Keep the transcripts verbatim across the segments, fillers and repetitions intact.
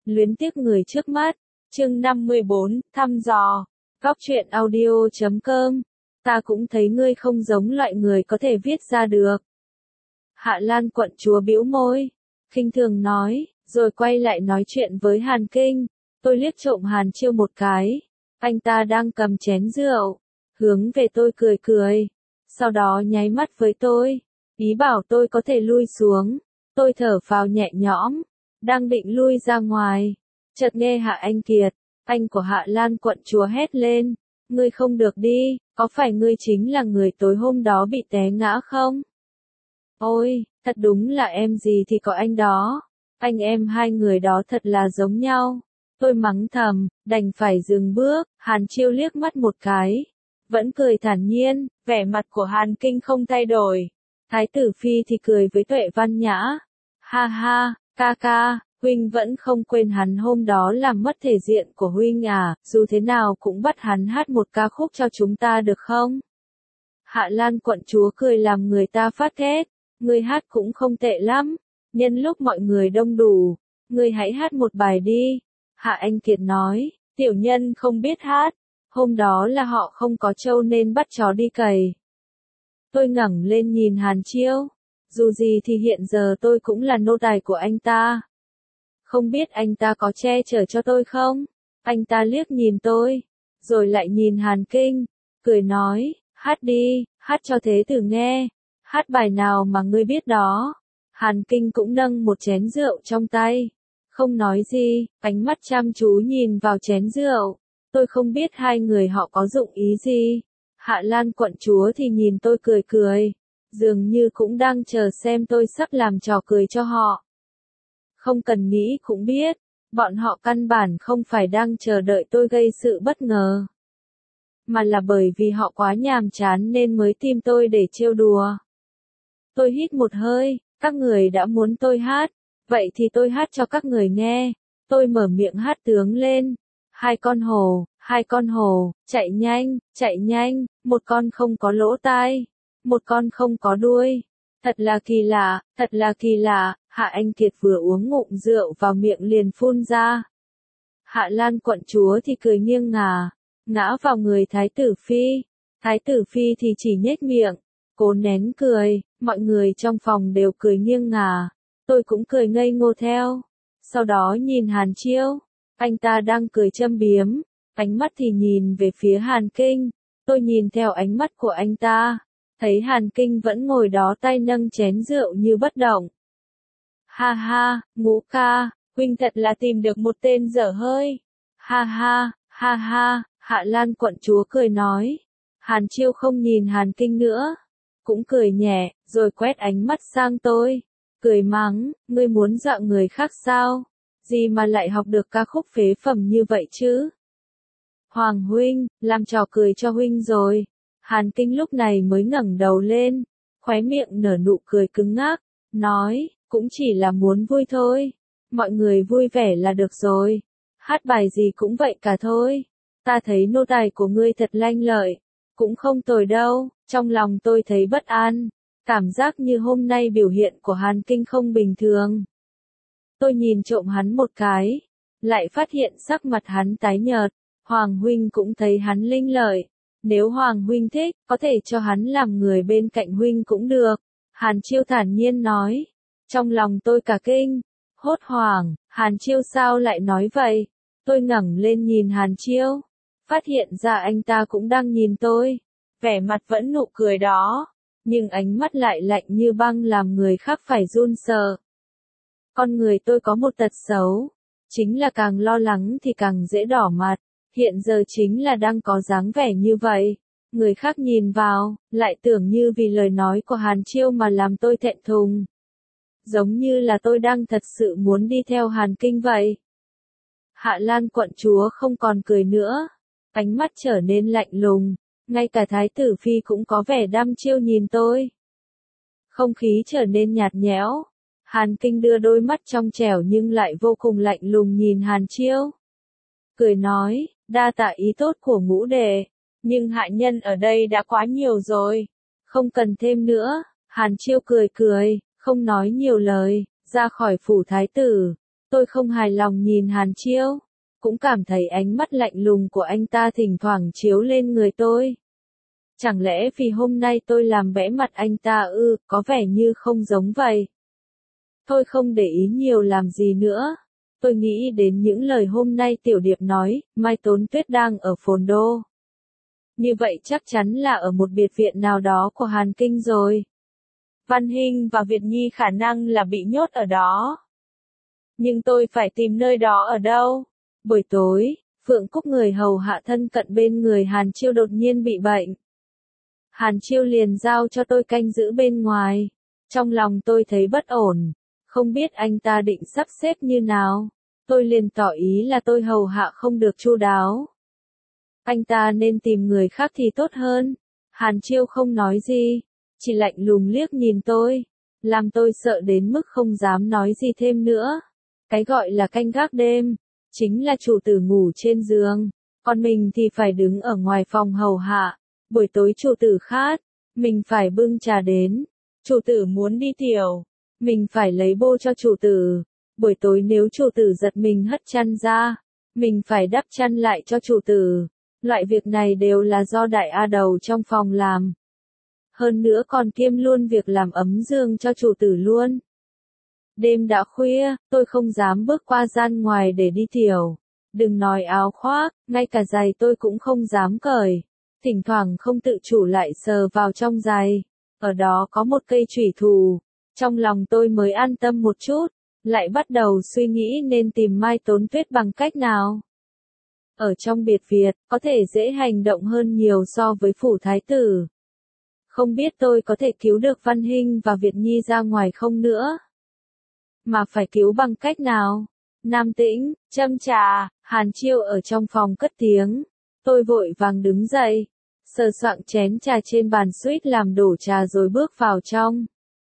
Luyến tiếc người trước mắt. Chương năm mươi bốn, thăm dò. Góc truyện audio chấm com. Ta cũng thấy ngươi không giống loại người có thể viết ra được. Hạ Lan quận chúa bĩu môi, khinh thường nói, rồi quay lại nói chuyện với Hàn Kinh. Tôi liếc trộm Hàn Chiêu một cái. Anh ta đang cầm chén rượu, hướng về tôi cười cười. Sau đó nháy mắt với tôi, ý bảo tôi có thể lui xuống. Tôi thở phào nhẹ nhõm, đang định lui ra ngoài. Chợt nghe Hạ Anh Kiệt, anh của Hạ Lan quận chúa hét lên. Ngươi không được đi, có phải ngươi chính là người tối hôm đó bị té ngã không? Ôi, thật đúng là em gì thì có anh đó. Anh em hai người đó thật là giống nhau. Tôi mắng thầm, đành phải dừng bước. Hàn Chiêu liếc mắt một cái, vẫn cười thản nhiên, vẻ mặt của Hàn Kinh không thay đổi. Thái tử phi thì cười với Tuệ Văn Nhã. Ha ha, ca ca, huynh vẫn không quên hắn hôm đó làm mất thể diện của huynh à, dù thế nào cũng bắt hắn hát một ca khúc cho chúng ta được không? Hạ Lan quận chúa cười làm người ta phát thét, ngươi hát cũng không tệ lắm, nhân lúc mọi người đông đủ, ngươi hãy hát một bài đi. Hạ Anh Kiệt nói, tiểu nhân không biết hát, hôm đó là họ không có trâu nên bắt chó đi cày. Tôi ngẩng lên nhìn Hàn Chiêu, dù gì thì hiện giờ tôi cũng là nô tài của anh ta. Không biết anh ta có che chở cho tôi không? Anh ta liếc nhìn tôi, rồi lại nhìn Hàn Kinh, cười nói, hát đi, hát cho thế tử nghe, hát bài nào mà ngươi biết đó. Hàn Kinh cũng nâng một chén rượu trong tay, không nói gì, ánh mắt chăm chú nhìn vào chén rượu. Tôi không biết hai người họ có dụng ý gì. Hạ Lan quận chúa thì nhìn tôi cười cười, dường như cũng đang chờ xem tôi sắp làm trò cười cho họ. Không cần nghĩ cũng biết, bọn họ căn bản không phải đang chờ đợi tôi gây sự bất ngờ, mà là bởi vì họ quá nhàm chán nên mới tìm tôi để trêu đùa. Tôi hít một hơi, các người đã muốn tôi hát, vậy thì tôi hát cho các người nghe. Tôi mở miệng hát tướng lên. Hai con hổ, hai con hổ, chạy nhanh, chạy nhanh, một con không có lỗ tai, một con không có đuôi. Thật là kỳ lạ, thật là kỳ lạ. Hạ Anh Kiệt vừa uống ngụm rượu vào miệng liền phun ra. Hạ Lan quận chúa thì cười nghiêng ngả, ngã vào người Thái tử phi. Thái tử phi thì chỉ nhếch miệng, cố nén cười. Mọi người trong phòng đều cười nghiêng ngả, tôi cũng cười ngây ngô theo. Sau đó nhìn Hàn Chiêu, anh ta đang cười châm biếm, ánh mắt thì nhìn về phía Hàn Kinh. Tôi nhìn theo ánh mắt của anh ta, thấy Hàn Kinh vẫn ngồi đó tay nâng chén rượu như bất động. Ha ha, Ngũ ca, huynh thật là tìm được một tên dở hơi. Ha ha, ha ha, Hạ Lan quận chúa cười nói. Hàn Chiêu không nhìn Hàn Kinh nữa, cũng cười nhẹ, rồi quét ánh mắt sang tôi, cười mắng, ngươi muốn dọa người khác sao? Gì mà lại học được ca khúc phế phẩm như vậy chứ? Hoàng huynh, làm trò cười cho huynh rồi. Hàn Kinh lúc này mới ngẩng đầu lên, khóe miệng nở nụ cười cứng ngắc, nói, cũng chỉ là muốn vui thôi. Mọi người vui vẻ là được rồi. Hát bài gì cũng vậy cả thôi. Ta thấy nô tài của ngươi thật lanh lợi, cũng không tồi đâu. Trong lòng tôi thấy bất an, cảm giác như hôm nay biểu hiện của Hàn Kinh không bình thường. Tôi nhìn trộm hắn một cái, lại phát hiện sắc mặt hắn tái nhợt. Hoàng huynh cũng thấy hắn linh lợi, nếu Hoàng huynh thích, có thể cho hắn làm người bên cạnh huynh cũng được. Hàn Chiêu thản nhiên nói. Trong lòng tôi cả kinh, hốt hoảng, Hàn Chiêu sao lại nói vậy? Tôi ngẩng lên nhìn Hàn Chiêu, phát hiện ra anh ta cũng đang nhìn tôi. Vẻ mặt vẫn nụ cười đó, nhưng ánh mắt lại lạnh như băng làm người khác phải run sợ. Con người tôi có một tật xấu, chính là càng lo lắng thì càng dễ đỏ mặt. Hiện giờ chính là đang có dáng vẻ như vậy. Người khác nhìn vào, lại tưởng như vì lời nói của Hàn Chiêu mà làm tôi thẹn thùng. Giống như là tôi đang thật sự muốn đi theo Hàn Kinh vậy. Hạ Lan quận chúa không còn cười nữa, ánh mắt trở nên lạnh lùng. Ngay cả Thái tử phi cũng có vẻ đăm chiêu nhìn tôi. Không khí trở nên nhạt nhẽo. Hàn Kinh đưa đôi mắt trong trẻo nhưng lại vô cùng lạnh lùng nhìn Hàn Chiêu. Cười nói, đa tạ ý tốt của Ngũ đệ, nhưng hạ nhân ở đây đã quá nhiều rồi, không cần thêm nữa. Hàn Chiêu cười cười, không nói nhiều lời, ra khỏi phủ thái tử. Tôi không hài lòng nhìn Hàn Chiêu, cũng cảm thấy ánh mắt lạnh lùng của anh ta thỉnh thoảng chiếu lên người tôi. Chẳng lẽ vì hôm nay tôi làm bẽ mặt anh ta ư, có vẻ như không giống vậy. Tôi không để ý nhiều làm gì nữa. Tôi nghĩ đến những lời hôm nay Tiểu Điệp nói, Mai Tốn Tuyết đang ở Phồn Đô. Như vậy chắc chắn là ở một biệt viện nào đó của Hàn Kinh rồi. Văn Hinh và Việt Nhi khả năng là bị nhốt ở đó. Nhưng tôi phải tìm nơi đó ở đâu? Buổi tối, Phượng Cúc người hầu hạ thân cận bên người Hàn Chiêu đột nhiên bị bệnh. Hàn Chiêu liền giao cho tôi canh giữ bên ngoài. Trong lòng tôi thấy bất ổn, không biết anh ta định sắp xếp như nào. Tôi liền tỏ ý là tôi hầu hạ không được chu đáo. Anh ta nên tìm người khác thì tốt hơn. Hàn Chiêu không nói gì, chỉ lạnh lùng liếc nhìn tôi, làm tôi sợ đến mức không dám nói gì thêm nữa. Cái gọi là canh gác đêm, chính là chủ tử ngủ trên giường, còn mình thì phải đứng ở ngoài phòng hầu hạ. Buổi tối chủ tử khát, mình phải bưng trà đến. Chủ tử muốn đi tiểu, mình phải lấy bô cho chủ tử. Buổi tối nếu chủ tử giật mình hất chăn ra, mình phải đắp chăn lại cho chủ tử. Loại việc này đều là do đại A Đầu trong phòng làm. Hơn nữa còn kiêm luôn việc làm ấm giường cho chủ tử luôn. Đêm đã khuya, tôi không dám bước qua gian ngoài để đi tiểu. Đừng nói áo khoác, ngay cả giày tôi cũng không dám cởi. Thỉnh thoảng không tự chủ lại sờ vào trong giày. Ở đó có một cây chủy thủ. Trong lòng tôi mới an tâm một chút, lại bắt đầu suy nghĩ nên tìm Mai Tốn Tuyết bằng cách nào. Ở trong biệt viện, có thể dễ hành động hơn nhiều so với phủ thái tử. Không biết tôi có thể cứu được Văn Hinh và Việt Nhi ra ngoài không nữa. Mà phải cứu bằng cách nào? Nam Tĩnh, châm trà, Hàn Chiêu ở trong phòng cất tiếng. Tôi vội vàng đứng dậy, sờ soạng chén trà trên bàn suýt làm đổ trà rồi bước vào trong.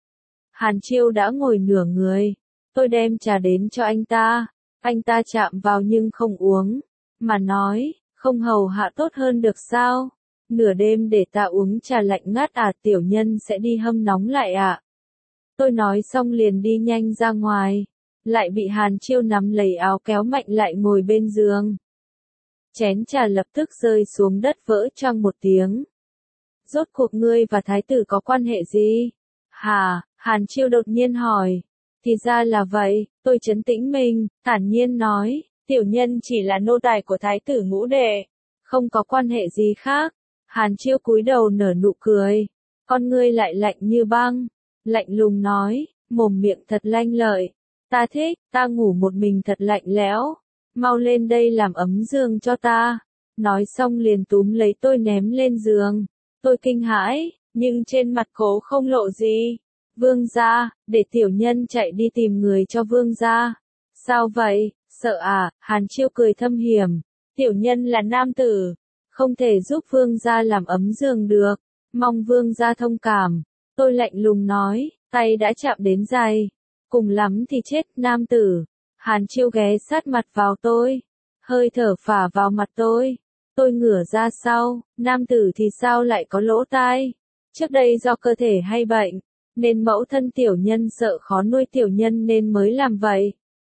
Hàn Chiêu đã ngồi nửa người. Tôi đem trà đến cho anh ta. Anh ta chạm vào nhưng không uống, mà nói, không hầu hạ tốt hơn được sao? Nửa đêm để ta uống trà lạnh ngắt à, tiểu nhân sẽ đi hâm nóng lại ạ. À? Tôi nói xong liền đi nhanh ra ngoài, lại bị Hàn Chiêu nắm lấy áo kéo mạnh lại ngồi bên giường. Chén trà lập tức rơi xuống đất vỡ choang một tiếng. Rốt cuộc ngươi và thái tử có quan hệ gì? Hà, Hàn Chiêu đột nhiên hỏi. Thì ra là vậy, tôi trấn tĩnh mình, thản nhiên nói, tiểu nhân chỉ là nô tài của thái tử Ngũ Đệ, không có quan hệ gì khác. Hàn Chiêu cúi đầu nở nụ cười, con ngươi lại lạnh như băng, lạnh lùng nói, mồm miệng thật lanh lợi, ta thích, ta ngủ một mình thật lạnh lẽo, mau lên đây làm ấm giường cho ta. Nói xong liền túm lấy tôi ném lên giường. Tôi kinh hãi, nhưng trên mặt cố không lộ gì. Vương gia, để tiểu nhân chạy đi tìm người cho vương gia. Sao vậy, sợ à? Hàn Chiêu cười thâm hiểm. Tiểu nhân là nam tử, không thể giúp vương gia làm ấm giường được, mong vương gia thông cảm. Tôi lạnh lùng nói, tay đã chạm đến giày, cùng lắm thì chết. Nam tử. Hàn Chiêu ghé sát mặt vào tôi, hơi thở phả vào mặt tôi. Tôi ngửa ra sau, nam tử thì sao lại có lỗ tai? Trước đây do cơ thể hay bệnh, nên mẫu thân tiểu nhân sợ khó nuôi tiểu nhân nên mới làm vậy.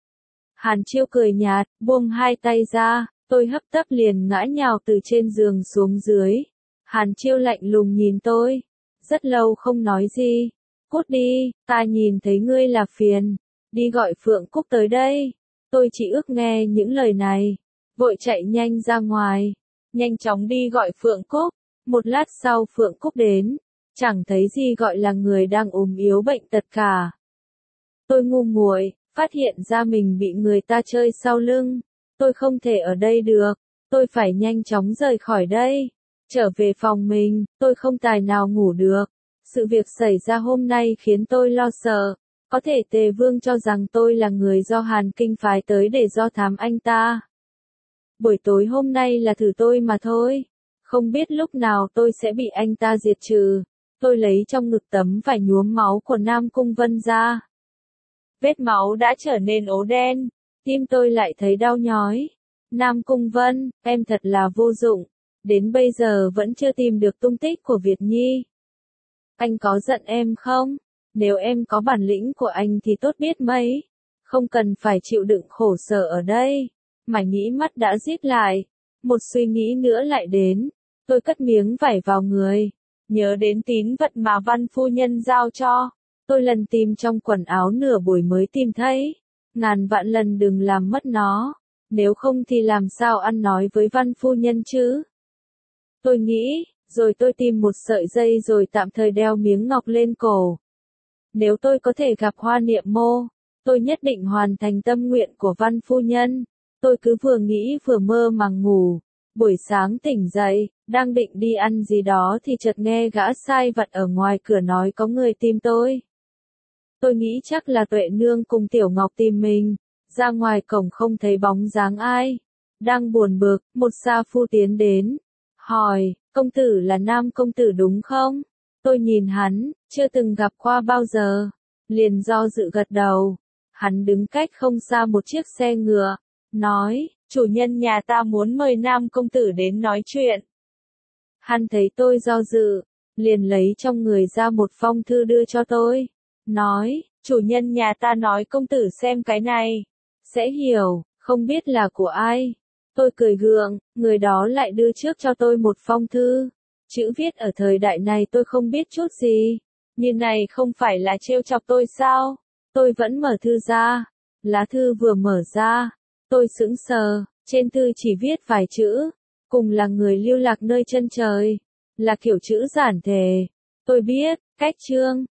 Hàn Chiêu cười nhạt, buông hai tay ra, tôi hấp tấp liền ngã nhào từ trên giường xuống dưới. Hàn Chiêu lạnh lùng nhìn tôi, rất lâu không nói gì. Cút đi, ta nhìn thấy ngươi là phiền, đi gọi Phượng Cúc tới đây. Tôi chỉ ước nghe những lời này, vội chạy nhanh ra ngoài, nhanh chóng đi gọi Phượng Cúc. Một lát sau Phượng Cúc đến, chẳng thấy gì gọi là người đang ốm yếu bệnh tật cả. Tôi ngu muội, phát hiện ra mình bị người ta chơi sau lưng. Tôi không thể ở đây được, tôi phải nhanh chóng rời khỏi đây. Trở về phòng mình, tôi không tài nào ngủ được. Sự việc xảy ra hôm nay khiến tôi lo sợ. Có thể Tề Vương cho rằng tôi là người do Hàn Kinh phái tới để do thám anh ta. Buổi tối hôm nay là thử tôi mà thôi. Không biết lúc nào tôi sẽ bị anh ta diệt trừ. Tôi lấy trong ngực tấm vải nhuốm máu của Nam Cung Vân ra. Vết máu đã trở nên ố đen, tim tôi lại thấy đau nhói. Nam Cung Vân, em thật là vô dụng, đến bây giờ vẫn chưa tìm được tung tích của Việt Nhi. Anh có giận em không? Nếu em có bản lĩnh của anh thì tốt biết mấy. không cần phải chịu đựng khổ sở ở đây. Mải nghĩ mắt đã díp lại. Một suy nghĩ nữa lại đến. Tôi cất miếng vải vào người. Nhớ đến tín vật mà Văn phu nhân giao cho. Tôi lần tìm trong quần áo nửa buổi mới tìm thấy. Ngàn vạn lần đừng làm mất nó. Nếu không thì làm sao ăn nói với Văn phu nhân chứ? Tôi nghĩ, rồi tôi tìm một sợi dây rồi tạm thời đeo miếng ngọc lên cổ. Nếu tôi có thể gặp Hoa Niệm Mô, tôi nhất định hoàn thành tâm nguyện của Văn phu nhân. Tôi cứ vừa nghĩ vừa mơ màng ngủ. Buổi sáng tỉnh dậy, đang định đi ăn gì đó thì chợt nghe gã sai vặt ở ngoài cửa nói có người tìm tôi. Tôi nghĩ chắc là Tuệ Nương cùng Tiểu Ngọc tìm mình. Ra ngoài cổng không thấy bóng dáng ai. Đang buồn bực, một sa phu tiến đến. Hỏi, công tử là nam công tử đúng không? Tôi nhìn hắn, chưa từng gặp qua bao giờ. Liền do dự gật đầu. Hắn đứng cách không xa một chiếc xe ngựa. Nói, chủ nhân nhà ta muốn mời nam công tử đến nói chuyện. Hắn thấy tôi do dự. Liền lấy trong người ra một phong thư đưa cho tôi. Nói, chủ nhân nhà ta nói công tử xem cái này. Sẽ hiểu, không biết là của ai. Tôi cười gượng, người đó lại đưa trước cho tôi một phong thư. Chữ viết ở thời đại này tôi không biết chút gì. Như này không phải là trêu chọc tôi sao? Tôi vẫn mở thư ra. Lá thư vừa mở ra. Tôi sững sờ, trên thư chỉ viết vài chữ. Cùng là người lưu lạc nơi chân trời. Là kiểu chữ giản thể. Tôi biết, cách chương,